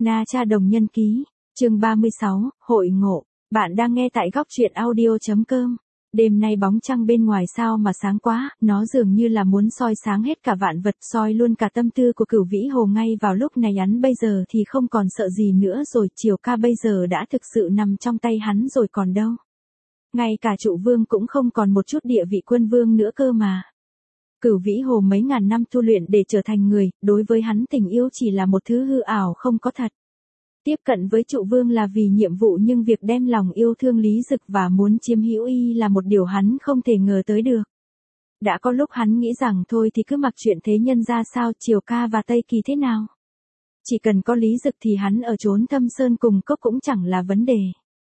Na Cha Đồng Nhân Ký, chương 36, Hội Ngộ. Bạn đang nghe tại góc truyện audio.com. Đêm nay bóng trăng bên ngoài sao mà sáng quá, nó dường như là muốn soi sáng hết cả vạn vật, soi luôn cả tâm tư của Cửu Vĩ Hồ ngay vào lúc này. Hắn bây giờ thì không còn sợ gì nữa rồi, Triều Ca bây giờ đã thực sự nằm trong tay hắn rồi còn đâu. Ngay cả Trụ Vương cũng không còn một chút địa vị quân vương nữa cơ mà. Cửu Vĩ Hồ mấy ngàn năm tu luyện để trở thành người, đối với hắn tình yêu chỉ là một thứ hư ảo không có thật. Tiếp cận với Trụ Vương là vì nhiệm vụ, nhưng việc đem lòng yêu thương Lý Dực và muốn chiếm hữu y là một điều hắn không thể ngờ tới được. Đã có lúc hắn nghĩ rằng thôi thì cứ mặc chuyện thế nhân ra sao, Triều Ca và Tây Kỳ thế nào. Chỉ cần có Lý Dực thì hắn ở chốn thâm sơn cùng cốc cũng chẳng là vấn đề.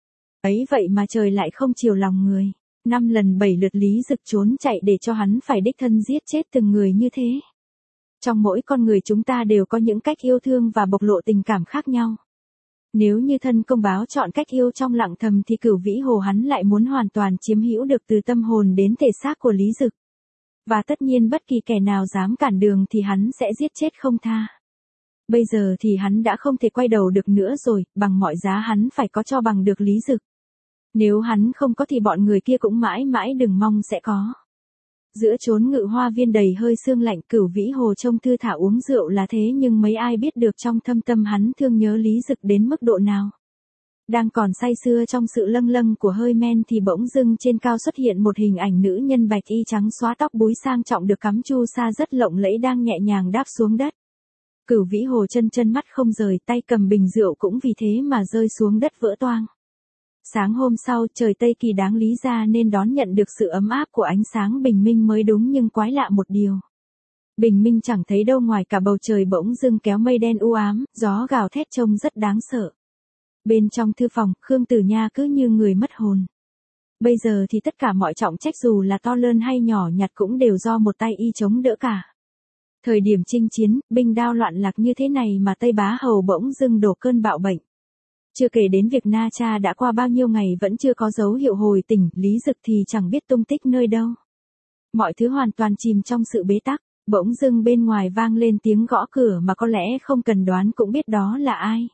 Ấy vậy mà trời lại không chiều lòng người. 5 lần 7 lượt Lý Dực trốn chạy để cho hắn phải đích thân giết chết từng người như thế. Trong mỗi con người chúng ta đều có những cách yêu thương và bộc lộ tình cảm khác nhau. Nếu như thân công báo chọn cách yêu trong lặng thầm thì Cửu Vĩ Hồ hắn lại muốn hoàn toàn chiếm hữu được từ tâm hồn đến thể xác của Lý Dực. Và tất nhiên bất kỳ kẻ nào dám cản đường thì hắn sẽ giết chết không tha. Bây giờ thì hắn đã không thể quay đầu được nữa rồi, bằng mọi giá hắn phải có cho bằng được Lý Dực. Nếu hắn không có thì bọn người kia cũng mãi mãi đừng mong sẽ có. Giữa chốn ngự hoa viên đầy hơi sương lạnh, Cửu Vĩ Hồ trông thư thả uống rượu là thế, nhưng mấy ai biết được trong thâm tâm hắn thương nhớ Lý Dực đến mức độ nào. Đang còn say sưa trong sự lâng lâng của hơi men thì bỗng dưng trên cao xuất hiện một hình ảnh nữ nhân bạch y trắng xóa, tóc búi sang trọng được cắm chu sa rất lộng lẫy đang nhẹ nhàng đáp xuống đất. Cửu Vĩ Hồ chân mắt không rời, tay cầm bình rượu cũng vì thế mà rơi xuống đất vỡ toang. Sáng hôm sau, trời Tây Kỳ đáng lý ra nên đón nhận được sự ấm áp của ánh sáng bình minh mới đúng, nhưng quái lạ một điều. Bình minh chẳng thấy đâu, ngoài cả bầu trời bỗng dưng kéo mây đen u ám, gió gào thét trông rất đáng sợ. Bên trong thư phòng, Khương Tử Nha cứ như người mất hồn. Bây giờ thì tất cả mọi trọng trách dù là to lớn hay nhỏ nhặt cũng đều do một tay y chống đỡ cả. Thời điểm chinh chiến, binh đao loạn lạc như thế này mà Tây Bá Hầu bỗng dưng đổ cơn bạo bệnh. Chưa kể đến việc Na Cha đã qua bao nhiêu ngày vẫn chưa có dấu hiệu hồi tỉnh, Lý Dực thì chẳng biết tung tích nơi đâu. Mọi thứ hoàn toàn chìm trong sự bế tắc, bỗng dưng bên ngoài vang lên tiếng gõ cửa mà có lẽ không cần đoán cũng biết đó là ai.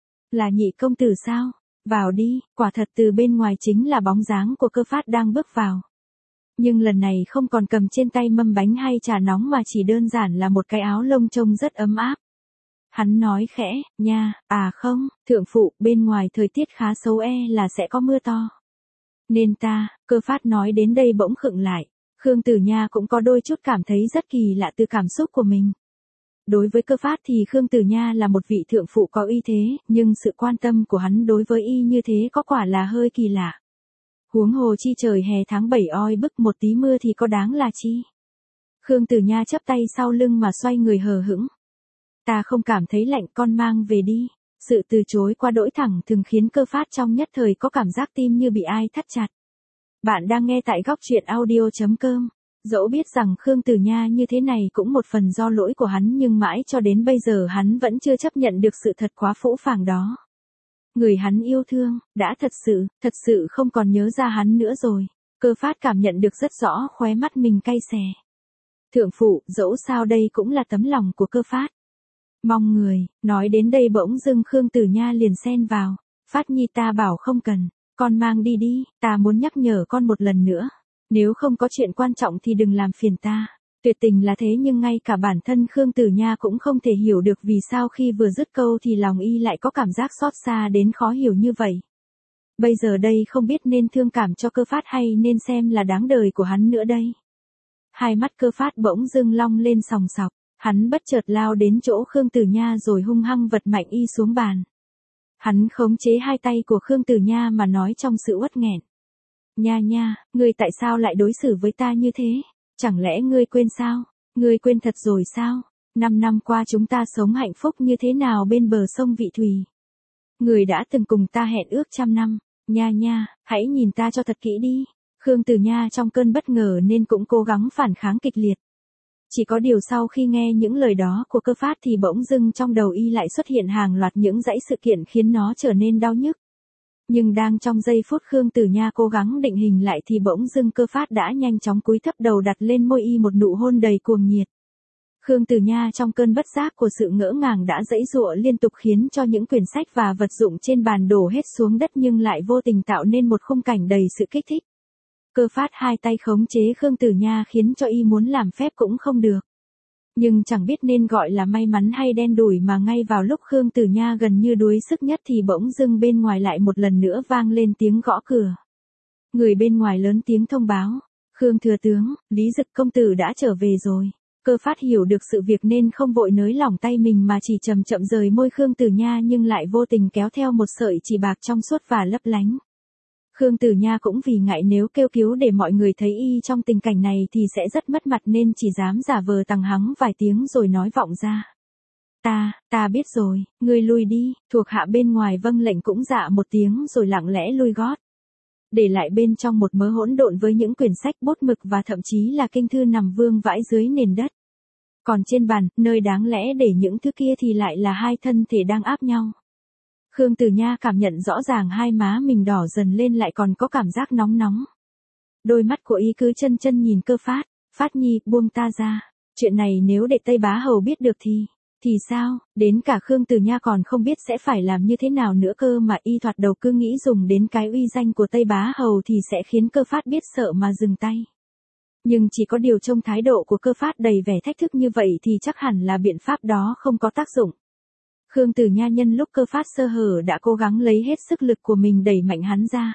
Là Nhị công tử sao? Vào đi. Quả thật từ bên ngoài chính là bóng dáng của Cơ Phát đang bước vào. Nhưng lần này không còn cầm trên tay mâm bánh hay trà nóng mà chỉ đơn giản là một cái áo lông trông rất ấm áp. Hắn nói khẽ, nha, à không, thượng phụ, bên ngoài thời tiết khá xấu, là sẽ có mưa to. Nên ta, Cơ Phát nói đến đây bỗng khựng lại. Khương Tử Nha cũng có đôi chút cảm thấy rất kỳ lạ từ cảm xúc của mình. Đối với Cơ Phát thì Khương Tử Nha là một vị thượng phụ có uy thế, nhưng sự quan tâm của hắn đối với y như thế có quả là hơi kỳ lạ. Huống hồ chi trời hè tháng 7 oi bức, một tí mưa thì có đáng là chi. Khương Tử Nha chắp tay sau lưng mà xoay người hờ hững. Ta không cảm thấy lạnh, con mang về đi. Sự từ chối qua đỗi thẳng thường khiến Cơ Phát trong nhất thời có cảm giác tim như bị ai thắt chặt. Bạn đang nghe tại góc truyện audio.com. Dẫu biết rằng Khương Tử Nha như thế này cũng một phần do lỗi của hắn, nhưng mãi cho đến bây giờ hắn vẫn chưa chấp nhận được sự thật quá phũ phàng đó. Người hắn yêu thương, đã thật sự không còn nhớ ra hắn nữa rồi. Cơ Phát cảm nhận được rất rõ, khóe mắt mình cay xè. Thượng phụ, dẫu sao đây cũng là tấm lòng của Cơ Phát. Mong người, nói đến đây bỗng dưng Khương Tử Nha liền xen vào. Phát Nhi, ta bảo không cần, con mang đi đi, ta muốn nhắc nhở con một lần nữa. Nếu không có chuyện quan trọng thì đừng làm phiền ta. Tuyệt tình là thế, nhưng ngay cả bản thân Khương Tử Nha cũng không thể hiểu được vì sao khi vừa dứt câu thì lòng y lại có cảm giác xót xa đến khó hiểu như vậy. Bây giờ đây không biết nên thương cảm cho Cơ Phát hay nên xem là đáng đời của hắn nữa đây. Hai mắt Cơ Phát bỗng dưng long lên sòng sọc. Hắn bất chợt lao đến chỗ Khương Tử Nha rồi hung hăng vật mạnh y xuống bàn. Hắn khống chế hai tay của Khương Tử Nha mà nói trong sự uất nghẹn. Nha, ngươi tại sao lại đối xử với ta như thế? Chẳng lẽ ngươi quên sao? Ngươi quên thật rồi sao? 5 năm qua chúng ta sống hạnh phúc như thế nào bên bờ sông Vị Thùy? Ngươi đã từng cùng ta hẹn ước 100 năm. Nha, hãy nhìn ta cho thật kỹ đi. Khương Tử Nha trong cơn bất ngờ nên cũng cố gắng phản kháng kịch liệt. Chỉ có điều sau khi nghe những lời đó của Cơ Phát thì bỗng dưng trong đầu y lại xuất hiện hàng loạt những dãy sự kiện khiến nó trở nên đau nhức. Nhưng đang trong giây phút Khương Tử Nha cố gắng định hình lại thì bỗng dưng Cơ Phát đã nhanh chóng cúi thấp đầu đặt lên môi y một nụ hôn đầy cuồng nhiệt. Khương Tử Nha trong cơn bất giác của sự ngỡ ngàng đã giãy giụa liên tục khiến cho những quyển sách và vật dụng trên bàn đổ hết xuống đất nhưng lại vô tình tạo nên một khung cảnh đầy sự kích thích. Cơ Phát hai tay khống chế Khương Tử Nha khiến cho y muốn làm phép cũng không được. Nhưng chẳng biết nên gọi là may mắn hay đen đủi mà ngay vào lúc Khương Tử Nha gần như đuối sức nhất thì bỗng dưng bên ngoài lại một lần nữa vang lên tiếng gõ cửa. Người bên ngoài lớn tiếng thông báo, Khương thừa tướng, Lý Dực công tử đã trở về rồi. Cơ Phát hiểu được sự việc nên không vội nới lỏng tay mình mà chỉ chậm chậm rời môi Khương Tử Nha nhưng lại vô tình kéo theo một sợi chỉ bạc trong suốt và lấp lánh. Khương Tử Nha cũng vì ngại nếu kêu cứu để mọi người thấy y trong tình cảnh này thì sẽ rất mất mặt nên chỉ dám giả vờ tằng hắng vài tiếng rồi nói vọng ra. Ta biết rồi, ngươi lui đi, thuộc hạ bên ngoài vâng lệnh cũng dạ một tiếng rồi lặng lẽ lui gót. Để lại bên trong một mớ hỗn độn với những quyển sách bút mực và thậm chí là kinh thư nằm vương vãi dưới nền đất. Còn trên bàn, nơi đáng lẽ để những thứ kia thì lại là hai thân thể đang áp nhau. Khương Tử Nha cảm nhận rõ ràng hai má mình đỏ dần lên lại còn có cảm giác nóng nóng. Đôi mắt của y cứ chân chân nhìn Cơ Phát, Phát Nhi, buông ta ra. Chuyện này nếu để Tây Bá Hầu biết được thì sao, đến cả Khương Tử Nha còn không biết sẽ phải làm như thế nào nữa cơ mà y thoạt đầu cứ nghĩ dùng đến cái uy danh của Tây Bá Hầu thì sẽ khiến Cơ Phát biết sợ mà dừng tay. Nhưng chỉ có điều trông thái độ của Cơ Phát đầy vẻ thách thức như vậy thì chắc hẳn là biện pháp đó không có tác dụng. Khương Tử Nha nhân lúc Cơ Phát sơ hở đã cố gắng lấy hết sức lực của mình đẩy mạnh hắn ra.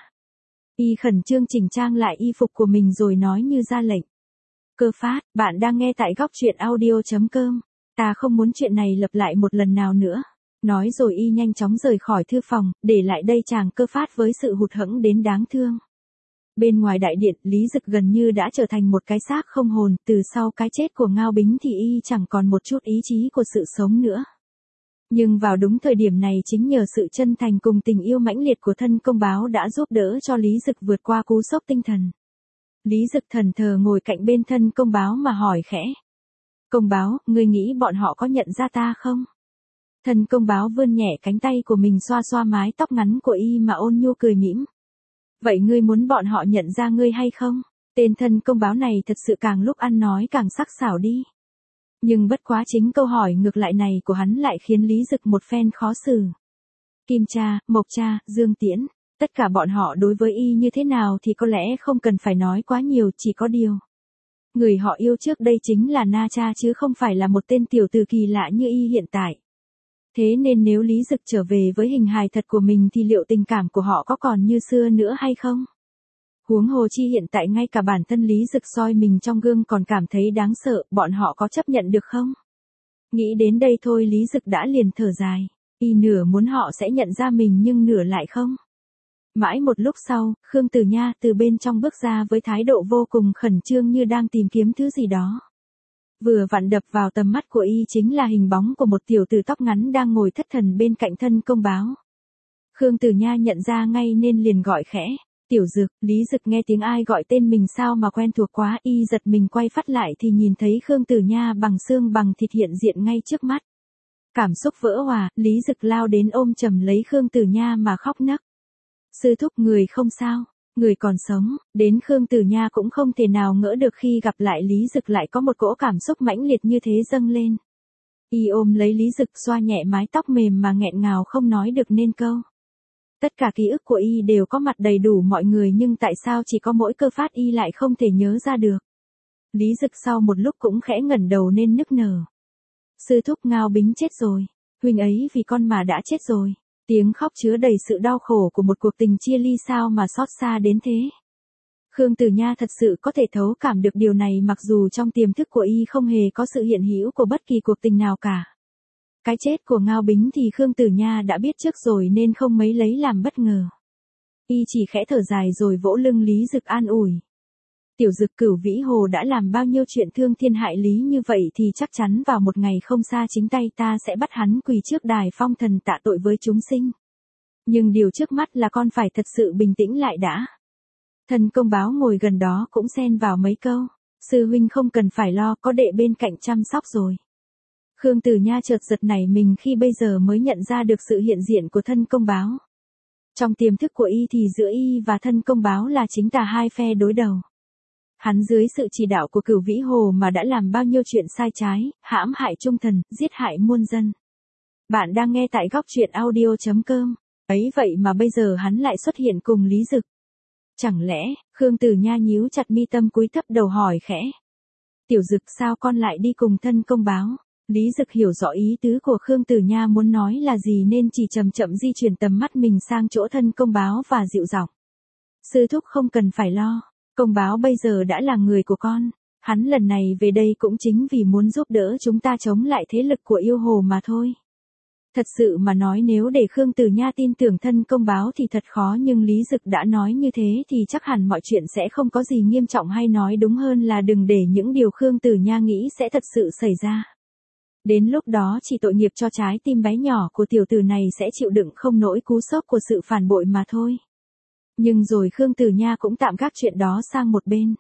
Y khẩn trương chỉnh trang lại y phục của mình rồi nói như ra lệnh. Cơ Phát, bạn đang nghe tại góc truyện audio.com. Ta không muốn chuyện này lặp lại một lần nào nữa. Nói rồi y nhanh chóng rời khỏi thư phòng, để lại đây chàng Cơ Phát với sự hụt hẫng đến đáng thương. Bên ngoài đại điện, Lý Dực gần như đã trở thành một cái xác không hồn, từ sau cái chết của Ngao Bính thì y chẳng còn một chút ý chí của sự sống nữa. Nhưng vào đúng thời điểm này chính nhờ sự chân thành cùng tình yêu mãnh liệt của thân công báo đã giúp đỡ cho Lý Dực vượt qua cú sốc tinh thần. Lý Dực thẫn thờ ngồi cạnh bên thân công báo mà hỏi khẽ. Công báo, ngươi nghĩ bọn họ có nhận ra ta không? Thân công báo vươn nhẹ cánh tay của mình xoa xoa mái tóc ngắn của y mà ôn nhu cười mỉm. Vậy ngươi muốn bọn họ nhận ra ngươi hay không? Tên thân công báo này thật sự càng lúc ăn nói càng sắc sảo đi. Nhưng bất quá chính câu hỏi ngược lại này của hắn lại khiến Lý Dực một phen khó xử. Kim Cha, Mộc Cha, Dương Tiễn, tất cả bọn họ đối với y như thế nào thì có lẽ không cần phải nói quá nhiều, chỉ có điều. Người họ yêu trước đây chính là Na Cha chứ không phải là một tên tiểu tử kỳ lạ như y hiện tại. Thế nên nếu Lý Dực trở về với hình hài thật của mình thì liệu tình cảm của họ có còn như xưa nữa hay không? Huống hồ chi hiện tại ngay cả bản thân Lý Dực soi mình trong gương còn cảm thấy đáng sợ, bọn họ có chấp nhận được không? Nghĩ đến đây thôi Lý Dực đã liền thở dài, y nửa muốn họ sẽ nhận ra mình nhưng nửa lại không. Mãi một lúc sau, Khương Tử Nha từ bên trong bước ra với thái độ vô cùng khẩn trương như đang tìm kiếm thứ gì đó. Vừa vặn đập vào tầm mắt của y chính là hình bóng của một tiểu tử tóc ngắn đang ngồi thất thần bên cạnh thân công báo. Khương Tử Nha nhận ra ngay nên liền gọi khẽ. Tiểu Dực, Lý Dực nghe tiếng ai gọi tên mình sao mà quen thuộc quá, y giật mình quay phát lại thì nhìn thấy Khương Tử Nha bằng xương bằng thịt hiện diện ngay trước mắt. Cảm xúc vỡ hòa, Lý Dực lao đến ôm chầm lấy Khương Tử Nha mà khóc nấc. Sư thúc, người không sao, người còn sống. Đến Khương Tử Nha cũng không thể nào ngỡ được khi gặp lại Lý Dực lại có một cỗ cảm xúc mãnh liệt như thế dâng lên. Y ôm lấy Lý Dực xoa nhẹ mái tóc mềm mà nghẹn ngào không nói được nên câu. Tất cả ký ức của y đều có mặt đầy đủ mọi người nhưng tại sao chỉ có mỗi Cơ Phát y lại không thể nhớ ra được. Lý Dực sau một lúc cũng khẽ ngẩng đầu nên nức nở. Sư thúc, Ngao Bính chết rồi. Huynh ấy vì con mà đã chết rồi. Tiếng khóc chứa đầy sự đau khổ của một cuộc tình chia ly sao mà xót xa đến thế. Khương Tử Nha thật sự có thể thấu cảm được điều này mặc dù trong tiềm thức của y không hề có sự hiện hữu của bất kỳ cuộc tình nào cả. Cái chết của Ngao Bính thì Khương Tử Nha đã biết trước rồi nên không mấy lấy làm bất ngờ. Y chỉ khẽ thở dài rồi vỗ lưng Lý Dực an ủi. Tiểu Dực, Cửu Vĩ Hồ đã làm bao nhiêu chuyện thương thiên hại lý như vậy thì chắc chắn vào một ngày không xa chính tay ta sẽ bắt hắn quỳ trước đài phong thần tạ tội với chúng sinh. Nhưng điều trước mắt là con phải thật sự bình tĩnh lại đã. Thân công báo ngồi gần đó cũng xen vào mấy câu. Sư huynh không cần phải lo, có đệ bên cạnh chăm sóc rồi. Khương Tử Nha chợt giật nảy mình khi bây giờ mới nhận ra được sự hiện diện của thân công báo. Trong tiềm thức của y thì giữa y và thân công báo là chính tà hai phe đối đầu. Hắn dưới sự chỉ đạo của Cửu Vĩ Hồ mà đã làm bao nhiêu chuyện sai trái, hãm hại trung thần, giết hại muôn dân. Bạn đang nghe tại góc truyện audio.com. Ấy vậy mà bây giờ hắn lại xuất hiện cùng Lý Dực. Chẳng lẽ, Khương Tử Nha nhíu chặt mi tâm cúi thấp đầu hỏi khẽ. Tiểu Dực sao con lại đi cùng thân công báo? Lý Dực hiểu rõ ý tứ của Khương Tử Nha muốn nói là gì nên chỉ chậm chậm di chuyển tầm mắt mình sang chỗ thân công báo và dịu giọng. Sư thúc không cần phải lo, công báo bây giờ đã là người của con. Hắn lần này về đây cũng chính vì muốn giúp đỡ chúng ta chống lại thế lực của yêu hồ mà thôi. Thật sự mà nói nếu để Khương Tử Nha tin tưởng thân công báo thì thật khó, nhưng Lý Dực đã nói như thế thì chắc hẳn mọi chuyện sẽ không có gì nghiêm trọng, hay nói đúng hơn là đừng để những điều Khương Tử Nha nghĩ sẽ thật sự xảy ra. Đến lúc đó chỉ tội nghiệp cho trái tim bé nhỏ của tiểu tử này sẽ chịu đựng không nổi cú sốc của sự phản bội mà thôi. Nhưng rồi Khương Tử Nha cũng tạm gác chuyện đó sang một bên.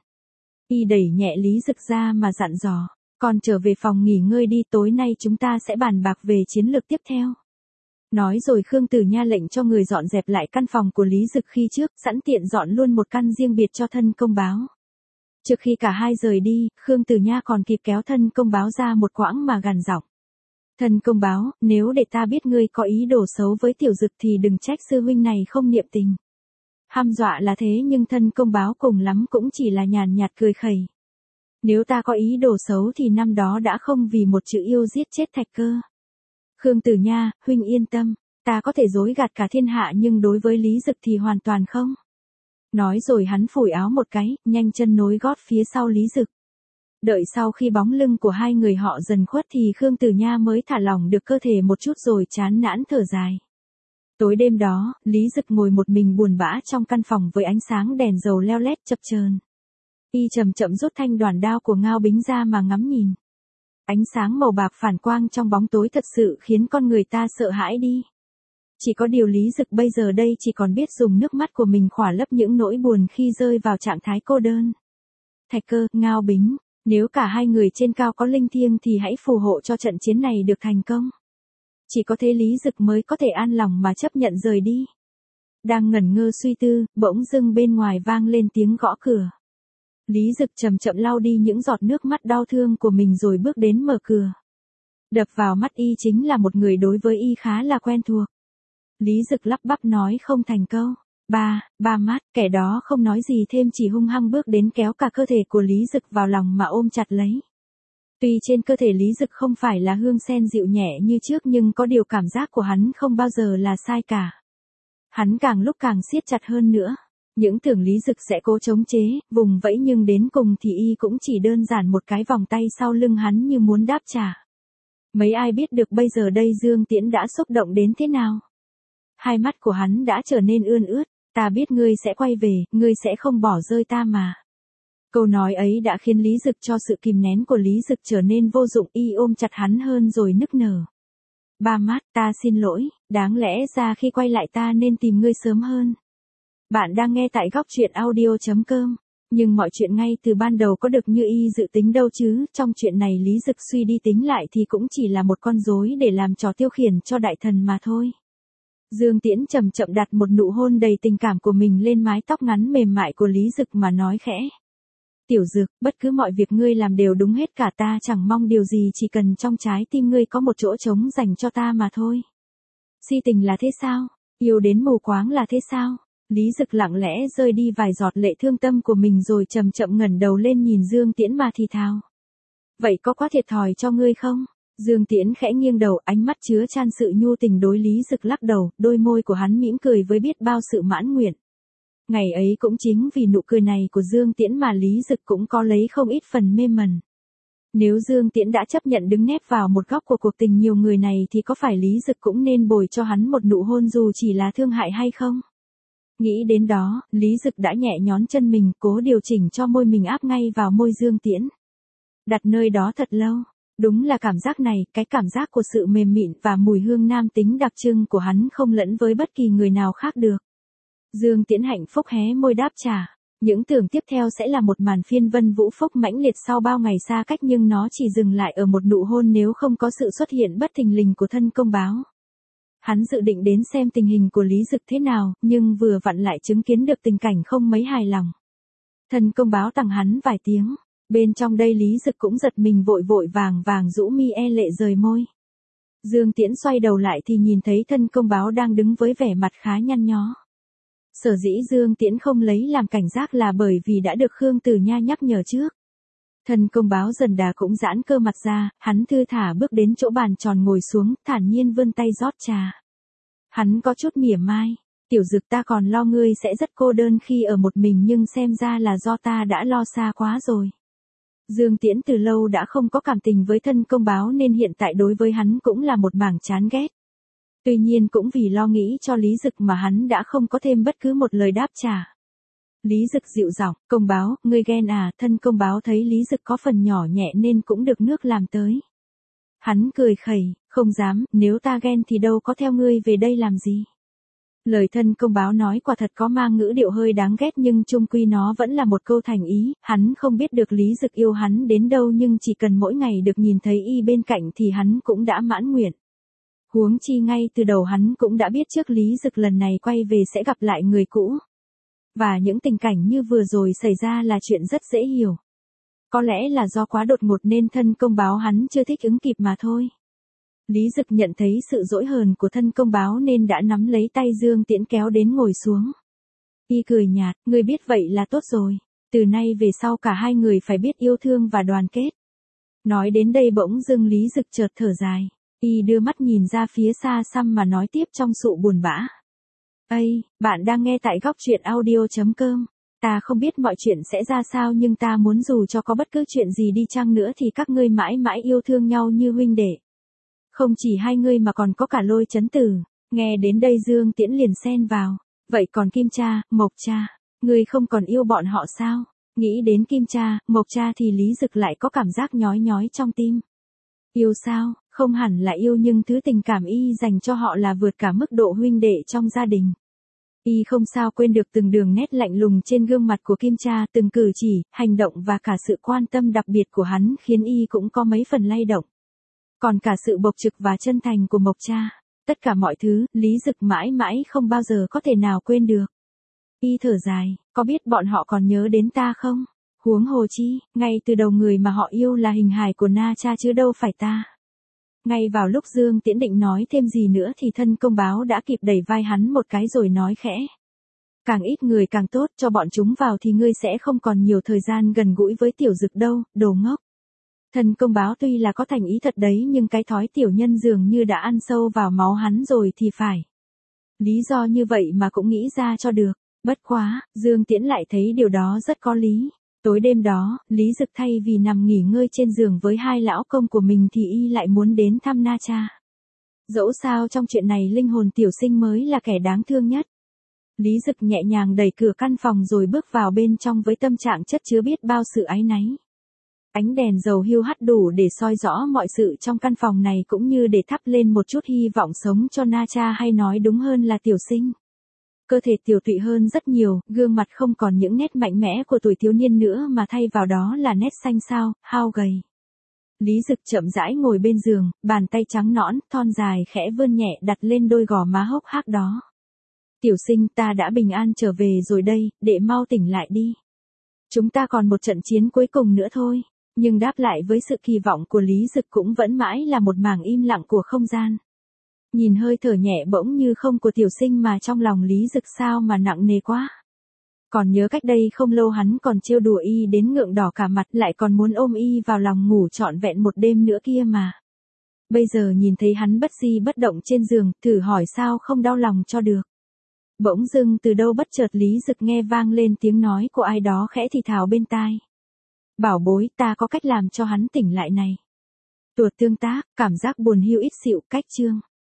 Y đẩy nhẹ Lý Dực ra mà dặn dò. Con trở về phòng nghỉ ngơi đi, tối nay chúng ta sẽ bàn bạc về chiến lược tiếp theo. Nói rồi Khương Tử Nha lệnh cho người dọn dẹp lại căn phòng của Lý Dực khi trước, sẵn tiện dọn luôn một căn riêng biệt cho thân công báo. Trước khi cả hai rời đi, Khương Tử Nha còn kịp kéo thân công báo ra một quãng mà gằn giọng. Thân công báo, nếu để ta biết ngươi có ý đồ xấu với tiểu Dực thì đừng trách sư huynh này không niệm tình. Hăm dọa là thế nhưng thân công báo cùng lắm cũng chỉ là nhàn nhạt cười khẩy. Nếu ta có ý đồ xấu thì năm đó đã không vì một chữ yêu giết chết Thạch Cơ. Khương Tử Nha, huynh yên tâm, ta có thể dối gạt cả thiên hạ nhưng đối với Lý Dực thì hoàn toàn không. Nói rồi hắn phủi áo một cái, nhanh chân nối gót phía sau Lý Dực. Đợi sau khi bóng lưng của hai người họ dần khuất thì Khương Tử Nha mới thả lỏng được cơ thể một chút rồi chán nản thở dài. Tối đêm đó, Lý Dực ngồi một mình buồn bã trong căn phòng với ánh sáng đèn dầu leo lét chập chờn. Y chậm chậm rút thanh đoản đao của Ngao Bính ra mà ngắm nhìn. Ánh sáng màu bạc phản quang trong bóng tối thật sự khiến con người ta sợ hãi đi. Chỉ có điều Lý Dực bây giờ đây chỉ còn biết dùng nước mắt của mình khỏa lấp những nỗi buồn khi rơi vào trạng thái cô đơn. Thạch Cơ, Ngao Bính, nếu cả hai người trên cao có linh thiêng thì hãy phù hộ cho trận chiến này được thành công. Chỉ có thế Lý Dực mới có thể an lòng mà chấp nhận rời đi. Đang ngẩn ngơ suy tư, bỗng dưng bên ngoài vang lên tiếng gõ cửa. Lý Dực chậm chậm lau đi những giọt nước mắt đau thương của mình rồi bước đến mở cửa. Đập vào mắt y chính là một người đối với y khá là quen thuộc. Lý Dực lắp bắp nói không thành câu. Ba mát, kẻ đó không nói gì thêm chỉ hung hăng bước đến kéo cả cơ thể của Lý Dực vào lòng mà ôm chặt lấy. Tuy trên cơ thể Lý Dực không phải là hương sen dịu nhẹ như trước nhưng có điều cảm giác của hắn không bao giờ là sai cả. Hắn càng lúc càng siết chặt hơn nữa. Những tưởng Lý Dực sẽ cố chống chế, vùng vẫy nhưng đến cùng thì y cũng chỉ đơn giản một cái vòng tay sau lưng hắn như muốn đáp trả. Mấy ai biết được bây giờ đây Dương Tiễn đã xúc động đến thế nào. Hai mắt của hắn đã trở nên ươn ướt, ta biết ngươi sẽ quay về, ngươi sẽ không bỏ rơi ta mà. Câu nói ấy đã khiến Lý Dực cho sự kìm nén của Lý Dực trở nên vô dụng, y ôm chặt hắn hơn rồi nức nở. Ba mát, ta xin lỗi, đáng lẽ ra khi quay lại ta nên tìm ngươi sớm hơn. Bạn đang nghe tại góc truyện audio.com, nhưng mọi chuyện ngay từ ban đầu có được như y dự tính đâu chứ, trong chuyện này Lý Dực suy đi tính lại thì cũng chỉ là một con rối để làm trò tiêu khiển cho đại thần mà thôi. Dương Tiễn chậm chậm đặt một nụ hôn đầy tình cảm của mình lên mái tóc ngắn mềm mại của Lý Dực mà nói khẽ. Tiểu Dực, bất cứ mọi việc ngươi làm đều đúng hết cả, ta chẳng mong điều gì, chỉ cần trong trái tim ngươi có một chỗ trống dành cho ta mà thôi. Si tình là thế sao? Yêu đến mù quáng là thế sao? Lý Dực lặng lẽ rơi đi vài giọt lệ thương tâm của mình rồi chậm chậm ngẩng đầu lên nhìn Dương Tiễn mà thì thào. Vậy có quá thiệt thòi cho ngươi không? Dương Tiễn khẽ nghiêng đầu, ánh mắt chứa chan sự nhu tình đối Lý Dực lắc đầu, đôi môi của hắn mỉm cười với biết bao sự mãn nguyện. Ngày ấy cũng chính vì nụ cười này của Dương Tiễn mà Lý Dực cũng có lấy không ít phần mê mẩn. Nếu Dương Tiễn đã chấp nhận đứng nép vào một góc của cuộc tình nhiều người này thì có phải Lý Dực cũng nên bồi cho hắn một nụ hôn dù chỉ là thương hại hay không? Nghĩ đến đó, Lý Dực đã nhẹ nhón chân mình, cố điều chỉnh cho môi mình áp ngay vào môi Dương Tiễn. Đặt nơi đó thật lâu. Đúng là cảm giác này, cái cảm giác của sự mềm mịn và mùi hương nam tính đặc trưng của hắn không lẫn với bất kỳ người nào khác được. Dương Tiễn hạnh phúc hé môi đáp trả. Những tưởng tiếp theo sẽ là một màn phiên vân vũ phúc mãnh liệt sau bao ngày xa cách nhưng nó chỉ dừng lại ở một nụ hôn nếu không có sự xuất hiện bất thình lình của thân công báo. Hắn dự định đến xem tình hình của Lý Dực thế nào, nhưng vừa vặn lại chứng kiến được tình cảnh không mấy hài lòng. Thân công báo tặng hắn vài tiếng. Bên trong đây Lý Dực cũng giật mình vội vội vàng vàng rũ mi e lệ rời môi. Dương Tiễn xoay đầu lại thì nhìn thấy thân công báo đang đứng với vẻ mặt khá nhăn nhó. Sở dĩ Dương Tiễn không lấy làm cảnh giác là bởi vì đã được Khương Tử Nha nhắc nhở trước. Thân công báo dần đà cũng giãn cơ mặt ra, hắn thư thả bước đến chỗ bàn tròn ngồi xuống, thản nhiên vươn tay rót trà. Hắn có chút mỉa mai, tiểu Dực ta còn lo ngươi sẽ rất cô đơn khi ở một mình nhưng xem ra là do ta đã lo xa quá rồi. Dương Tiễn từ lâu đã không có cảm tình với thân công báo nên hiện tại đối với hắn cũng là một mảng chán ghét. Tuy nhiên cũng vì lo nghĩ cho Lý Dực mà hắn đã không có thêm bất cứ một lời đáp trả. Lý Dực dịu giọng, công báo, ngươi ghen à? Thân công báo thấy Lý Dực có phần nhỏ nhẹ nên cũng được nước làm tới. Hắn cười khẩy, không dám, nếu ta ghen thì đâu có theo ngươi về đây làm gì. Lời thân công báo nói quả thật có mang ngữ điệu hơi đáng ghét nhưng chung quy nó vẫn là một câu thành ý, hắn không biết được Lý Dực yêu hắn đến đâu nhưng chỉ cần mỗi ngày được nhìn thấy y bên cạnh thì hắn cũng đã mãn nguyện. Huống chi ngay từ đầu hắn cũng đã biết trước Lý Dực lần này quay về sẽ gặp lại người cũ. Và những tình cảnh như vừa rồi xảy ra là chuyện rất dễ hiểu. Có lẽ là do quá đột ngột nên thân công báo hắn chưa thích ứng kịp mà thôi. Lý Dực nhận thấy sự dỗi hờn của thân công báo nên đã nắm lấy tay Dương Tiễn kéo đến ngồi xuống. Y cười nhạt, ngươi biết vậy là tốt rồi. Từ nay về sau cả hai người phải biết yêu thương và đoàn kết. Nói đến đây bỗng dưng Lý Dực chợt thở dài. Y đưa mắt nhìn ra phía xa xăm mà nói tiếp trong sự buồn bã. Ây, bạn đang nghe tại góc truyện audio.com. Ta không biết mọi chuyện sẽ ra sao nhưng ta muốn dù cho có bất cứ chuyện gì đi chăng nữa thì các ngươi mãi mãi yêu thương nhau như huynh đệ. Không chỉ hai ngươi mà còn có cả Lôi Chấn Tử. Nghe đến đây Dương Tiễn liền xen vào. Vậy còn Kim cha, Mộc cha, ngươi không còn yêu bọn họ sao? Nghĩ đến Kim cha, Mộc cha thì Lý Dực lại có cảm giác nhói nhói trong tim. Yêu sao? Không hẳn là yêu nhưng thứ tình cảm y dành cho họ là vượt cả mức độ huynh đệ trong gia đình. Y không sao quên được từng đường nét lạnh lùng trên gương mặt của Kim cha, từng cử chỉ, hành động và cả sự quan tâm đặc biệt của hắn khiến y cũng có mấy phần lay động. Còn cả sự bộc trực và chân thành của Mộc cha, tất cả mọi thứ, Lý Dực mãi mãi không bao giờ có thể nào quên được. Y thở dài, có biết bọn họ còn nhớ đến ta không? Huống hồ chi, ngay từ đầu người mà họ yêu là hình hài của Na cha chứ đâu phải ta. Ngay vào lúc Dương Tiễn định nói thêm gì nữa thì thân công báo đã kịp đẩy vai hắn một cái rồi nói khẽ. Càng ít người càng tốt, cho bọn chúng vào thì ngươi sẽ không còn nhiều thời gian gần gũi với tiểu Dực đâu, đồ ngốc. Thân công báo tuy là có thành ý thật đấy nhưng cái thói tiểu nhân dường như đã ăn sâu vào máu hắn rồi thì phải. Lý do như vậy mà cũng nghĩ ra cho được. Bất quá, Dương Tiễn lại thấy điều đó rất có lý. Tối đêm đó, Lý Dực thay vì nằm nghỉ ngơi trên giường với hai lão công của mình thì y lại muốn đến thăm Na cha. Dẫu sao trong chuyện này linh hồn tiểu sinh mới là kẻ đáng thương nhất. Lý Dực nhẹ nhàng đẩy cửa căn phòng rồi bước vào bên trong với tâm trạng chất chứa biết bao sự áy náy. Ánh đèn dầu hưu hắt đủ để soi rõ mọi sự trong căn phòng này cũng như để thắp lên một chút hy vọng sống cho Na cha hay nói đúng hơn là tiểu sinh. Cơ thể tiểu tụy hơn rất nhiều, gương mặt không còn những nét mạnh mẽ của tuổi thiếu niên nữa mà thay vào đó là nét xanh xao, hao gầy. Lý Dực chậm rãi ngồi bên giường, bàn tay trắng nõn, thon dài khẽ vươn nhẹ đặt lên đôi gò má hốc hác đó. Tiểu sinh, ta đã bình an trở về rồi đây, đệ mau tỉnh lại đi. Chúng ta còn một trận chiến cuối cùng nữa thôi. Nhưng đáp lại với sự kỳ vọng của Lý Dực cũng vẫn mãi là một mảng im lặng của không gian. Nhìn hơi thở nhẹ bỗng như không của tiểu sinh mà trong lòng Lý Dực sao mà nặng nề quá. Còn nhớ cách đây không lâu hắn còn trêu đùa y đến ngượng đỏ cả mặt lại còn muốn ôm y vào lòng ngủ trọn vẹn một đêm nữa kia mà. Bây giờ nhìn thấy hắn bất di bất động trên giường, thử hỏi sao không đau lòng cho được. Bỗng dưng từ đâu bất chợt Lý Dực nghe vang lên tiếng nói của ai đó khẽ thì thào bên tai. Bảo bối, ta có cách làm cho hắn tỉnh lại này. Tuột tương tác, cảm giác buồn hiu ít xịu, cách chương.